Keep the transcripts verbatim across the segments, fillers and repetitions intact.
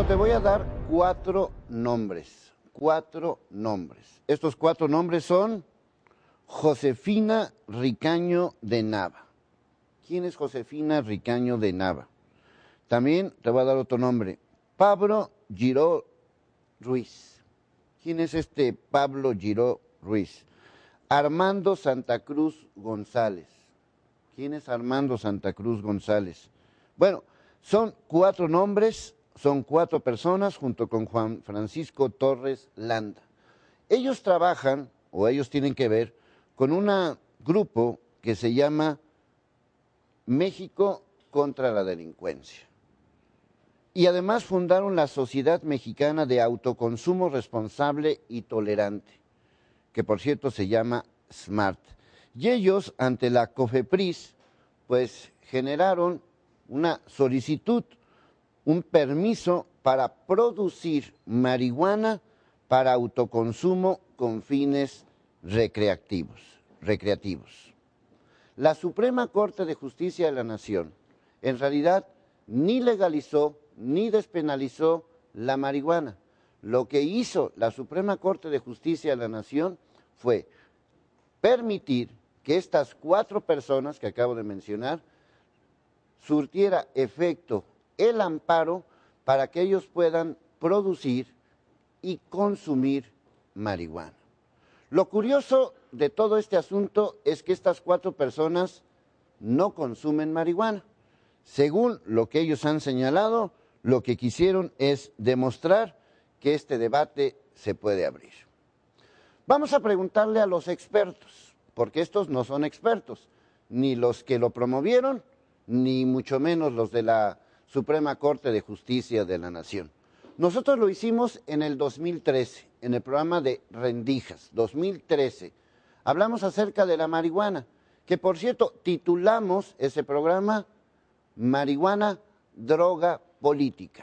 te voy a dar cuatro nombres, cuatro nombres. Estos cuatro nombres son Josefina Ricaño de Nava. ¿Quién es Josefina Ricaño de Nava? También te voy a dar otro nombre, Pablo Giró Ruiz. ¿Quién es este Pablo Giró Ruiz? Armando Santa Cruz González. ¿Quién es Armando Santa Cruz González? Bueno, son cuatro nombres, son cuatro personas junto con Juan Francisco Torres Landa. Ellos trabajan, o ellos tienen que ver, con un grupo que se llama México contra la Delincuencia. Y además fundaron la Sociedad Mexicana de Autoconsumo Responsable y Tolerante, que por cierto se llama SMART. Y ellos, ante la COFEPRIS, pues generaron una solicitud, un permiso para producir marihuana para autoconsumo con fines recreativos. recreativos. La Suprema Corte de Justicia de la Nación, en realidad, ni legalizó ni despenalizó la marihuana. Lo que hizo la Suprema Corte de Justicia de la Nación fue permitir que estas cuatro personas que acabo de mencionar surtiera efecto el amparo para que ellos puedan producir y consumir marihuana. Lo curioso de todo este asunto es que estas cuatro personas no consumen marihuana. Según lo que ellos han señalado, lo que quisieron es demostrar que este debate se puede abrir. Vamos a preguntarle a los expertos, porque estos no son expertos, ni los que lo promovieron, ni mucho menos los de la Suprema Corte de Justicia de la Nación. Nosotros lo hicimos en el dos mil trece, en el programa de Rendijas, dos mil trece. Hablamos acerca de la marihuana, que por cierto titulamos ese programa Marihuana, droga política.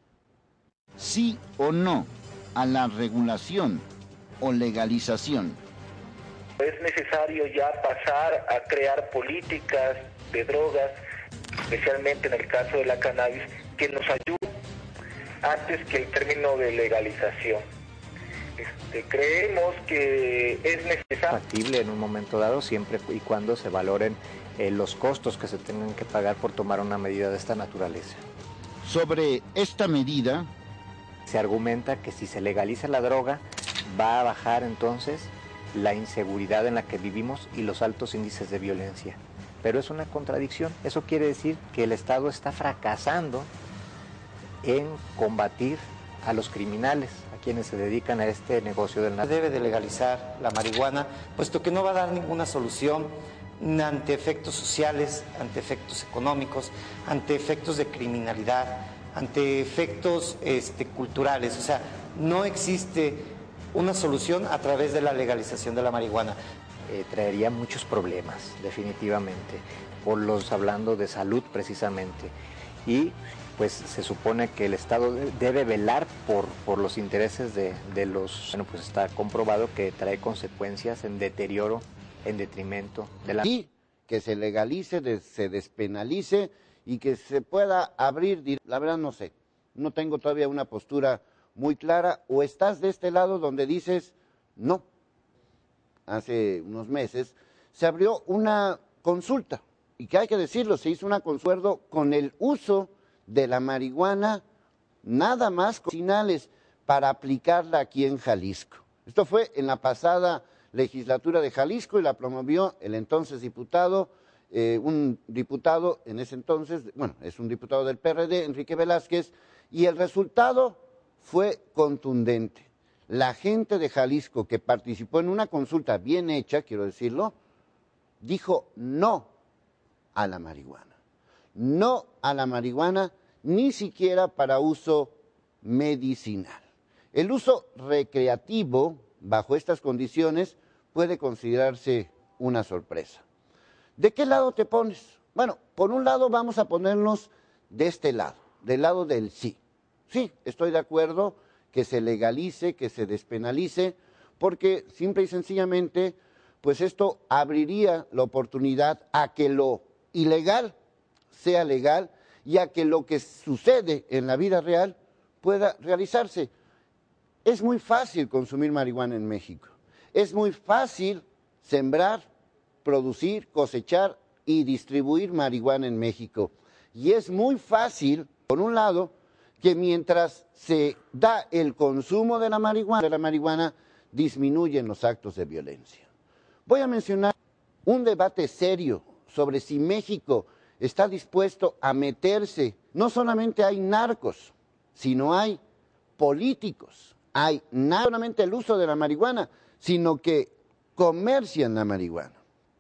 Sí o no a la regulación o legalización. Es necesario ya pasar a crear políticas de drogas, especialmente en el caso de la cannabis, que nos ayuden antes que el término de legalización. Este, creemos que es necesario. Factible en un momento dado, siempre y cuando se valoren eh, los costos que se tengan que pagar por tomar una medida de esta naturaleza. Sobre esta medida, se argumenta que si se legaliza la droga, va a bajar entonces la inseguridad en la que vivimos y los altos índices de violencia. Pero es una contradicción. Eso quiere decir que el Estado está fracasando en combatir a los criminales, a quienes se dedican a este negocio del narcotráfico. Debe de legalizar la marihuana, puesto que no va a dar ninguna solución ante efectos sociales, ante efectos económicos, ante efectos de criminalidad, ante efectos este, culturales. O sea, no existe una solución a través de la legalización de la marihuana. Eh, traería muchos problemas, definitivamente, por los hablando de salud precisamente. Y pues se supone que el Estado debe velar por, por los intereses de, de los... Bueno, pues está comprobado que trae consecuencias en deterioro, en detrimento de la... Y que se legalice, de, se despenalice y que se pueda abrir, la verdad no sé, no tengo todavía una postura muy clara, o estás de este lado donde dices no. Hace unos meses se abrió una consulta, y que hay que decirlo, se hizo un acuerdo con el uso de la marihuana, nada más medicinales, para aplicarla aquí en Jalisco. Esto fue en la pasada legislatura de Jalisco y la promovió el entonces diputado, eh, un diputado en ese entonces, bueno, es un diputado del P R D, Enrique Velázquez, y el resultado fue contundente. La gente de Jalisco que participó en una consulta bien hecha, quiero decirlo, dijo no a la marihuana. No a la marihuana, ni siquiera para uso medicinal. El uso recreativo, bajo estas condiciones, puede considerarse una sorpresa. ¿De qué lado te pones? Bueno, por un lado vamos a ponernos de este lado, del lado del sí. Sí, estoy de acuerdo que se legalice, que se despenalice, porque simple y sencillamente, pues esto abriría la oportunidad a que lo ilegal sea legal y a que lo que sucede en la vida real pueda realizarse. Es muy fácil consumir marihuana en México. Es muy fácil sembrar, producir, cosechar y distribuir marihuana en México. Y es muy fácil, por un lado, que mientras se da el consumo de la marihuana, de la marihuana disminuyen los actos de violencia. Voy a mencionar un debate serio sobre si México está dispuesto a meterse. No solamente hay narcos, sino hay políticos, hay no solamente el uso de la marihuana, sino que comercian la marihuana.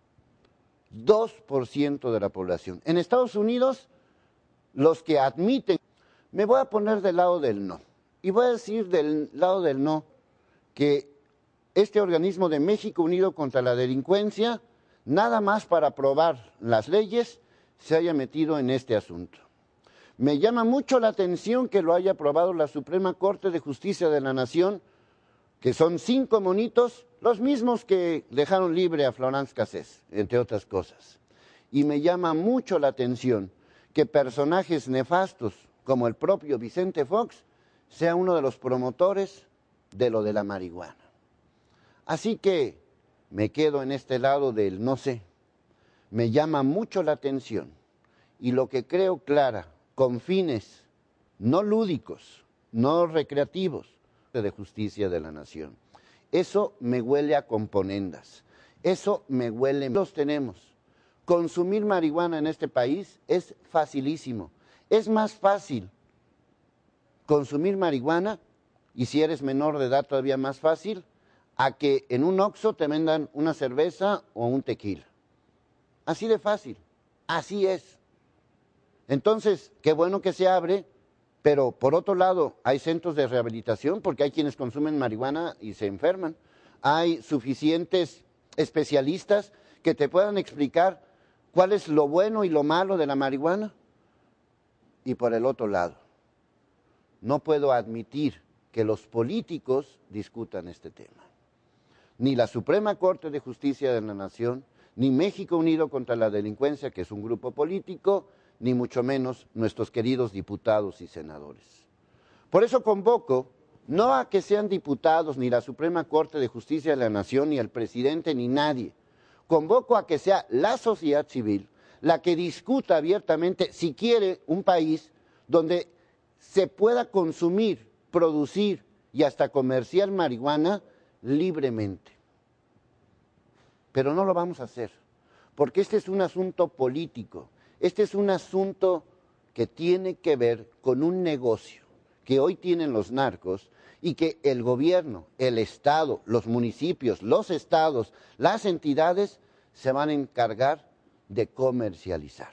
dos por ciento de la población. En Estados Unidos, los que admiten, me voy a poner del lado del no, y voy a decir del lado del no que este organismo de México Unido contra la Delincuencia, nada más para aprobar las leyes, se haya metido en este asunto. Me llama mucho la atención que lo haya aprobado la Suprema Corte de Justicia de la Nación, que son cinco monitos, los mismos que dejaron libre a Florence Cassés, entre otras cosas. Y me llama mucho la atención que personajes nefastos, como el propio Vicente Fox, sea uno de los promotores de lo de la marihuana. Así que me quedo en este lado del no sé. Me llama mucho la atención y lo que creo clara, con fines no lúdicos, no recreativos, de justicia de la nación. Eso me huele a componendas, eso me huele, los tenemos. Consumir marihuana en este país es facilísimo, es más fácil consumir marihuana, y si eres menor de edad todavía más fácil, a que en un Oxxo te vendan una cerveza o un tequila. Así de fácil, así es. Entonces, qué bueno que se abre, pero por otro lado hay centros de rehabilitación porque hay quienes consumen marihuana y se enferman. Hay suficientes especialistas que te puedan explicar cuál es lo bueno y lo malo de la marihuana. Y por el otro lado, no puedo admitir que los políticos discutan este tema. Ni la Suprema Corte de Justicia de la Nación, ni México Unido contra la Delincuencia, que es un grupo político, ni mucho menos nuestros queridos diputados y senadores. Por eso convoco, no a que sean diputados, ni la Suprema Corte de Justicia de la Nación, ni el presidente, ni nadie. Convoco a que sea la sociedad civil la que discuta abiertamente si quiere un país donde se pueda consumir, producir y hasta comerciar marihuana libremente. Pero no lo vamos a hacer, porque este es un asunto político, este es un asunto que tiene que ver con un negocio que hoy tienen los narcos y que el gobierno, el Estado, los municipios, los estados, las entidades se van a encargar de comercializar.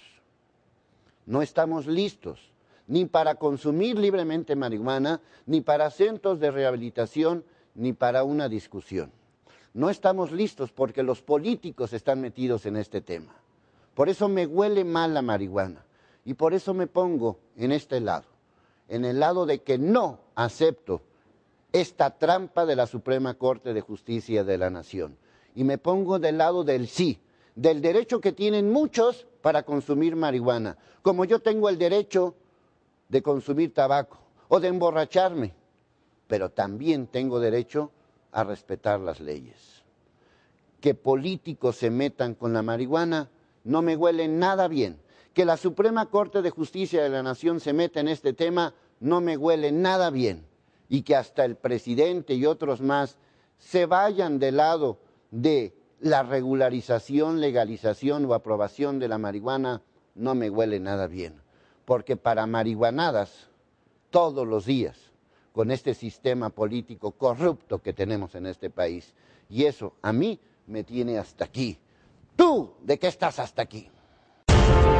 No estamos listos ni para consumir libremente marihuana, ni para centros de rehabilitación, ni para una discusión. No estamos listos porque los políticos están metidos en este tema. Por eso me huele mal la marihuana y por eso me pongo en este lado, en el lado de que no acepto esta trampa de la Suprema Corte de Justicia de la Nación y me pongo del lado del sí, del derecho que tienen muchos para consumir marihuana, como yo tengo el derecho de consumir tabaco o de emborracharme, pero también tengo derecho a respetar las leyes. Que políticos se metan con la marihuana no me huele nada bien. Que la Suprema Corte de Justicia de la Nación se meta en este tema no me huele nada bien. Y que hasta el presidente y otros más se vayan del lado de la regularización, legalización o aprobación de la marihuana no me huele nada bien. Porque para marihuanadas, todos los días, con este sistema político corrupto que tenemos en este país. Y eso a mí me tiene hasta aquí. ¿Tú de qué estás hasta aquí?